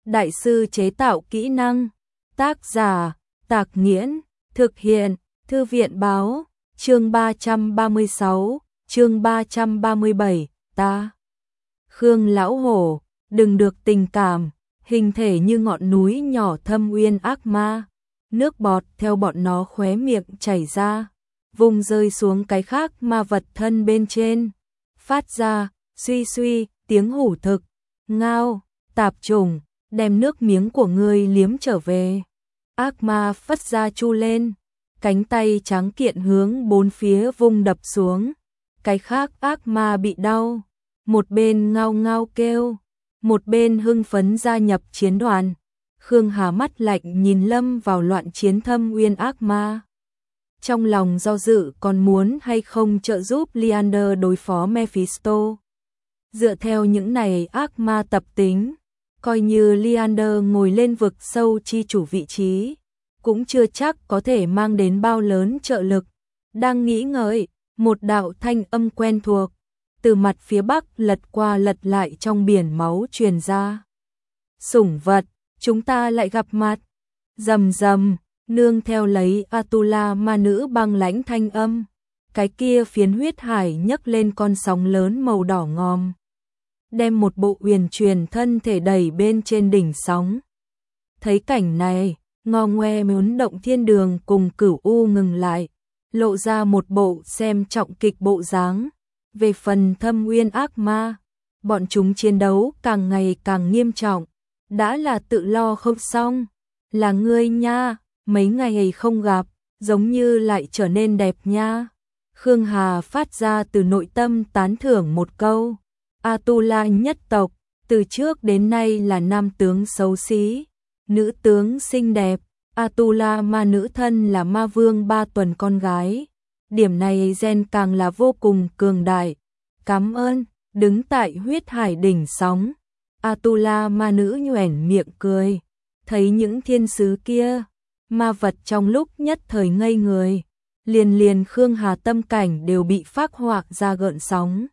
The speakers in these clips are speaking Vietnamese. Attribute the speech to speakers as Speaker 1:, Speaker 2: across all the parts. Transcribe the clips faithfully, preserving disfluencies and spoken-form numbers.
Speaker 1: đại sư chế tạo kỹ năng. Tác giả, Tạc Nghiễn, thực hiện, Thư viện báo, chương ba trăm ba mươi sáu, chương ba trăm ba mươi bảy, ta. Khương lão hổ, đừng được tình cảm, hình thể như ngọn núi nhỏ thâm uyên ác ma, nước bọt theo bọn nó khóe miệng chảy ra, vùng rơi xuống cái khác ma vật thân bên trên, phát ra, suy suy, tiếng hủ thực, ngao, tạp trùng, đem nước miếng của ngươi liếm trở về. Ác ma phất ra chu lên, cánh tay trắng kiện hướng bốn phía vung đập xuống, cái khác ác ma bị đau, một bên ngao ngao kêu, một bên hưng phấn gia nhập chiến đoàn. Khương Hà mắt lạnh nhìn lâm vào loạn chiến thâm uyên ác ma. Trong lòng do dự còn muốn hay không trợ giúp Liander đối phó Mephisto. Dựa theo những này ác ma tập tính, coi như Liander ngồi lên vực sâu chi chủ vị trí, cũng chưa chắc có thể mang đến bao lớn trợ lực. Đang nghĩ ngợi, một đạo thanh âm quen thuộc, từ mặt phía bắc lật qua lật lại trong biển máu truyền ra. Sủng vật, chúng ta lại gặp mặt. Rầm rầm, nương theo lấy Atula ma nữ băng lãnh thanh âm, cái kia phiến huyết hải nhấc lên con sóng lớn màu đỏ ngòm, đem một bộ uyển truyền thân thể đẩy bên trên đỉnh sóng. Thấy cảnh này, ngò ngoe muốn động thiên đường cùng Cửu U ngừng lại, lộ ra một bộ xem trọng kịch bộ dáng. Về phần thâm uyên ác ma, bọn chúng chiến đấu càng ngày càng nghiêm trọng, đã là tự lo không xong. Là ngươi nha, mấy ngày không gặp, giống như lại trở nên đẹp nha. Khương Hà phát ra từ nội tâm tán thưởng một câu. Atula nhất tộc, từ trước đến nay là nam tướng xấu xí, nữ tướng xinh đẹp. Atula ma nữ thân là ma vương ba tuần con gái. Điểm này gen càng là vô cùng cường đại. Cảm ơn, đứng tại huyết hải đỉnh sóng. Atula ma nữ nhoẻn miệng cười. Thấy những thiên sứ kia, ma vật trong lúc nhất thời ngây người. Liền liền Khương Hà tâm cảnh đều bị phác họa ra gợn sóng.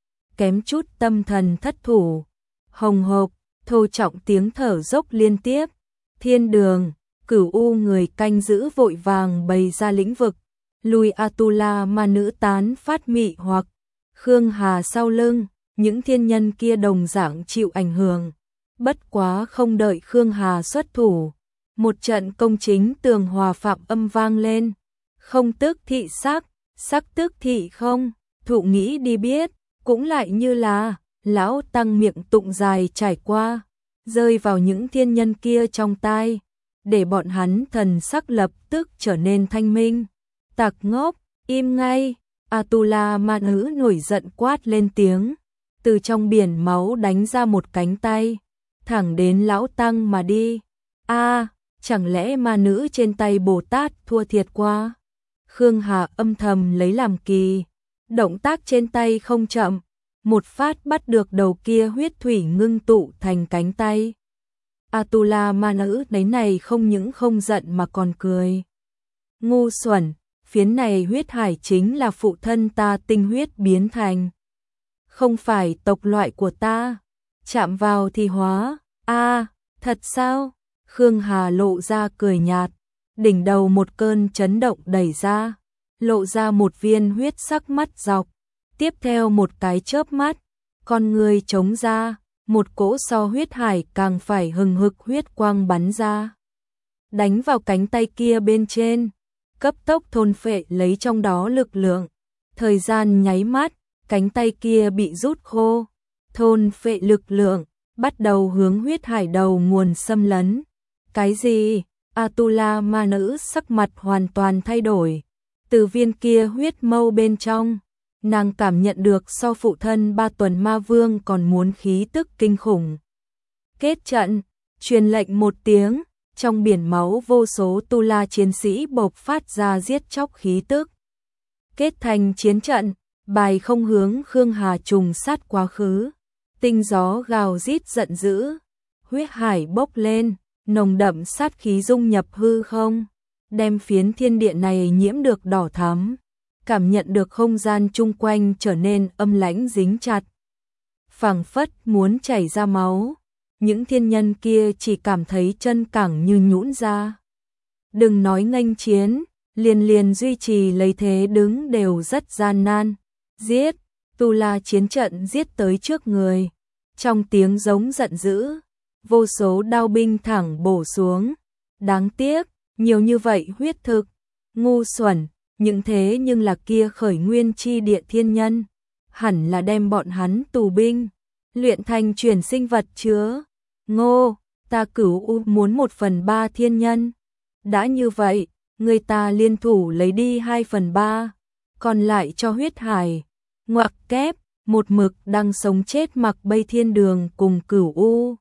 Speaker 1: Kém chút tâm thần thất thủ. Hồng hộc, thô trọng tiếng thở dốc liên tiếp. Thiên đường, Cửu U người canh giữ vội vàng bày ra lĩnh vực. Lùi Atula ma nữ tán phát mị hoặc. Khương Hà sau lưng, những thiên nhân kia đồng dạng chịu ảnh hưởng. Bất quá không đợi Khương Hà xuất thủ, một trận công chính tường hòa phạm âm vang lên. Không tức thị sắc, sắc tức thị không, thụ nghĩ đi biết, cũng lại như là lão tăng miệng tụng dài trải qua, rơi vào những thiên nhân kia trong tai, để bọn hắn thần sắc lập tức trở nên thanh minh. Tặc ngốc, im ngay. Atula ma nữ nổi giận quát lên tiếng, từ trong biển máu đánh ra một cánh tay, thẳng đến lão tăng mà đi. A, à, chẳng lẽ ma nữ trên tay Bồ Tát thua thiệt qua? Khương Hà âm thầm lấy làm kỳ, động tác trên tay không chậm, một phát bắt được đầu kia huyết thủy ngưng tụ thành cánh tay. Atula ma nữ đấy này không những không giận mà còn cười. Ngu xuẩn, phiến này huyết hải chính là phụ thân ta tinh huyết biến thành. Không phải tộc loại của ta, chạm vào thì hóa. A, à, thật sao? Khương Hà lộ ra cười nhạt, đỉnh đầu một cơn chấn động đẩy ra, lộ ra một viên huyết sắc mắt dọc, tiếp theo một cái chớp mắt, con người trống ra, một cỗ so huyết hải càng phải hừng hực huyết quang bắn ra, đánh vào cánh tay kia bên trên, cấp tốc thôn phệ lấy trong đó lực lượng. Thời gian nháy mắt, cánh tay kia bị rút khô, thôn phệ lực lượng, bắt đầu hướng huyết hải đầu nguồn xâm lấn. Cái gì? Atula ma nữ sắc mặt hoàn toàn thay đổi. Từ viên kia huyết mâu bên trong, nàng cảm nhận được so phụ thân ba tuần ma vương còn muốn khí tức kinh khủng. Kết trận, truyền lệnh một tiếng, trong biển máu vô số tu la chiến sĩ bộc phát ra giết chóc khí tức. Kết thành chiến trận, bài không hướng Khương Hà trùng sát quá khứ. Tinh gió gào rít giận dữ, huyết hải bốc lên, nồng đậm sát khí dung nhập hư không, đem phiến thiên địa này nhiễm được đỏ thắm, cảm nhận được không gian chung quanh trở nên âm lãnh dính chặt. Phảng phất muốn chảy ra máu, những thiên nhân kia chỉ cảm thấy chân cẳng như nhũn ra. Đừng nói nghênh chiến, liền liền duy trì lấy thế đứng đều rất gian nan. Giết, Tu La chiến trận giết tới trước người. Trong tiếng giống giận dữ, vô số đao binh thẳng bổ xuống. Đáng tiếc, nhiều như vậy huyết thực, ngu xuẩn, những thế nhưng là kia khởi nguyên chi địa thiên nhân. Hẳn là đem bọn hắn tù binh, luyện thành chuyển sinh vật chứa. Ngô, ta cửu u muốn một phần ba thiên nhân. Đã như vậy, người ta liên thủ lấy đi hai phần ba, còn lại cho huyết hải. Ngoặc kép, một mực đang sống chết mặc Bây Thiên Đường cùng cửu u.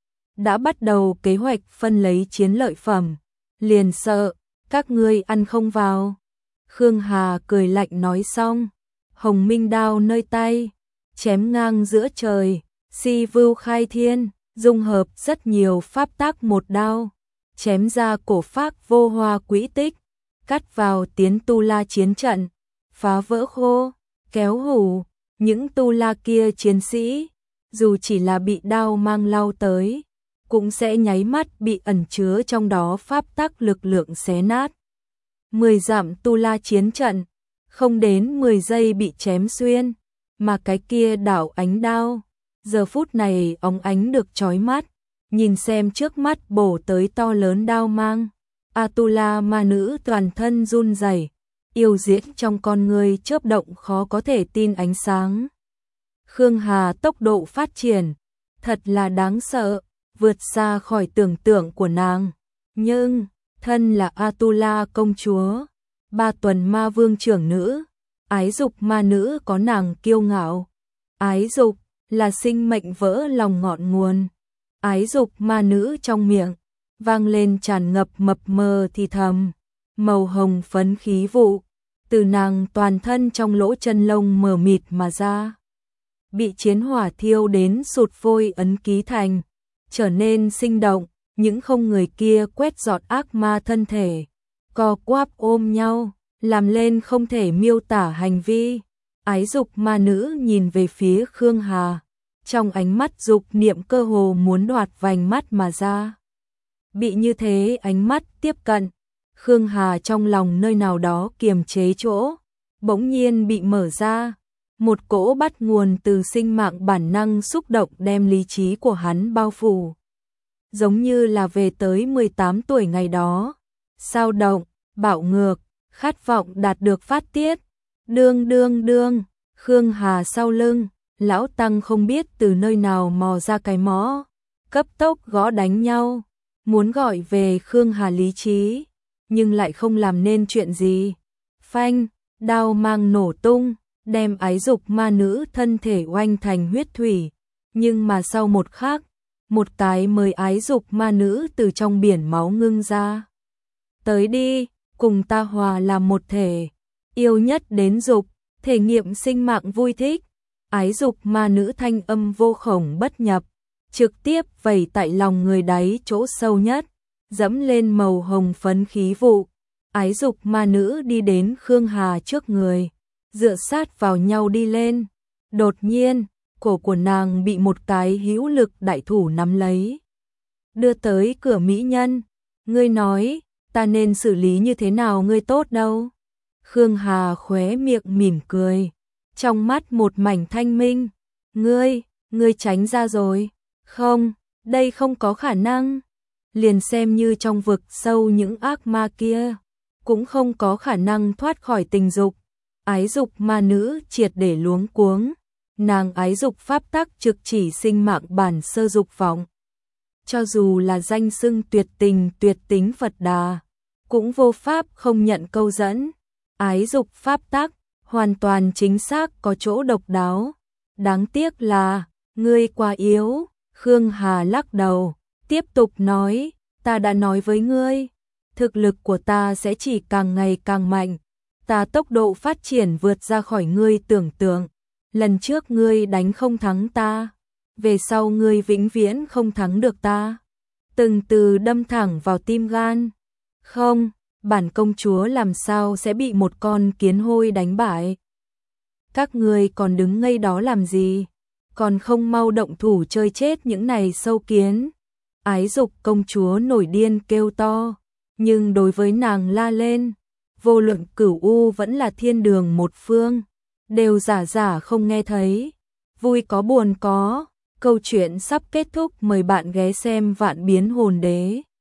Speaker 1: Đã bắt đầu kế hoạch phân lấy chiến lợi phẩm, liền sợ, các ngươi ăn không vào. Khương Hà cười lạnh nói xong, hồng minh đao nơi tay, chém ngang giữa trời, si vưu khai thiên, dung hợp rất nhiều pháp tác một đao, chém ra cổ phác vô hoa quỹ tích, cắt vào tiến Tu La chiến trận, phá vỡ khô, kéo hủ, những Tu La kia chiến sĩ, dù chỉ là bị đao mang lao tới, cũng sẽ nháy mắt bị ẩn chứa trong đó pháp tắc lực lượng xé nát. Mười dặm Tu La chiến trận, không đến mười giây bị chém xuyên, mà cái kia đảo ánh đao, giờ phút này óng ánh được chói mắt, nhìn xem trước mắt bổ tới to lớn đao mang. Atula ma nữ toàn thân run rẩy, yêu diễm trong con người chớp động khó có thể tin ánh sáng. Khương Hà tốc độ phát triển, thật là đáng sợ, vượt xa khỏi tưởng tượng của nàng. Nhưng, thân là Atula công chúa, ba tuần ma vương trưởng nữ, ái dục ma nữ có nàng kiêu ngạo. Ái dục là sinh mệnh vỡ lòng ngọn nguồn. Ái dục ma nữ trong miệng, vang lên tràn ngập mập mờ thì thầm, màu hồng phấn khí vụ, từ nàng toàn thân trong lỗ chân lông mờ mịt mà ra. Bị chiến hỏa thiêu đến sụt vôi ấn ký thành, trở nên sinh động, những không người kia quét dọn ác ma thân thể, co quắp ôm nhau, làm lên không thể miêu tả hành vi. Ái dục ma nữ nhìn về phía Khương Hà, trong ánh mắt dục niệm cơ hồ muốn đoạt vành mắt mà ra. Bị như thế ánh mắt tiếp cận, Khương Hà trong lòng nơi nào đó kiềm chế chỗ, bỗng nhiên bị mở ra. Một cỗ bắt nguồn từ sinh mạng bản năng xúc động đem lý trí của hắn bao phủ. Giống như là về tới mười tám tuổi ngày đó. Sao động, bạo ngược, khát vọng đạt được phát tiết. Đương đương đương, Khương Hà sau lưng, lão tăng không biết từ nơi nào mò ra cái mõ, cấp tốc gõ đánh nhau, muốn gọi về Khương Hà lý trí, nhưng lại không làm nên chuyện gì. Phanh, đao mang nổ tung, đem ái dục ma nữ thân thể oanh thành huyết thủy, nhưng mà sau một khắc, một cái mới ái dục ma nữ từ trong biển máu ngưng ra. Tới đi, cùng ta hòa làm một thể, yêu nhất đến dục, thể nghiệm sinh mạng vui thích. Ái dục ma nữ thanh âm vô khổng bất nhập, trực tiếp vẩy tại lòng người đáy chỗ sâu nhất, dẫm lên màu hồng phấn khí vụ. Ái dục ma nữ đi đến Khương Hà trước người, dựa sát vào nhau đi lên. Đột nhiên, cổ của nàng bị một cái hữu lực đại thủ nắm lấy, đưa tới cửa mỹ nhân. Ngươi nói, ta nên xử lý như thế nào ngươi tốt đâu? Khương Hà khóe miệng mỉm cười, trong mắt một mảnh thanh minh. Ngươi, ngươi tránh ra rồi. Không, đây không có khả năng. Liền xem như trong vực sâu những ác ma kia, cũng không có khả năng thoát khỏi tình dục. Ái dục ma nữ triệt để luống cuống, nàng ái dục pháp tắc trực chỉ sinh mạng bản sơ dục vọng. Cho dù là danh xưng tuyệt tình tuyệt tính Phật Đà, cũng vô pháp không nhận câu dẫn. Ái dục pháp tắc, hoàn toàn chính xác có chỗ độc đáo. Đáng tiếc là, ngươi quá yếu. Khương Hà lắc đầu, tiếp tục nói, ta đã nói với ngươi, thực lực của ta sẽ chỉ càng ngày càng mạnh. Ta tốc độ phát triển vượt ra khỏi ngươi tưởng tượng. Lần trước ngươi đánh không thắng ta, về sau ngươi vĩnh viễn không thắng được ta. Từng từ đâm thẳng vào tim gan. Không, bản công chúa làm sao sẽ bị một con kiến hôi đánh bại? Các ngươi còn đứng ngây đó làm gì? còn không mau động thủ chơi chết những này sâu kiến. Ái Dục công chúa nổi điên kêu to, nhưng đối với nàng la lên, vô luận Cửu U vẫn là Thiên Đường một phương, đều giả giả không nghe thấy. Vui có buồn có, câu chuyện sắp kết thúc, mời bạn ghé xem Vạn Biến Hồn Đế.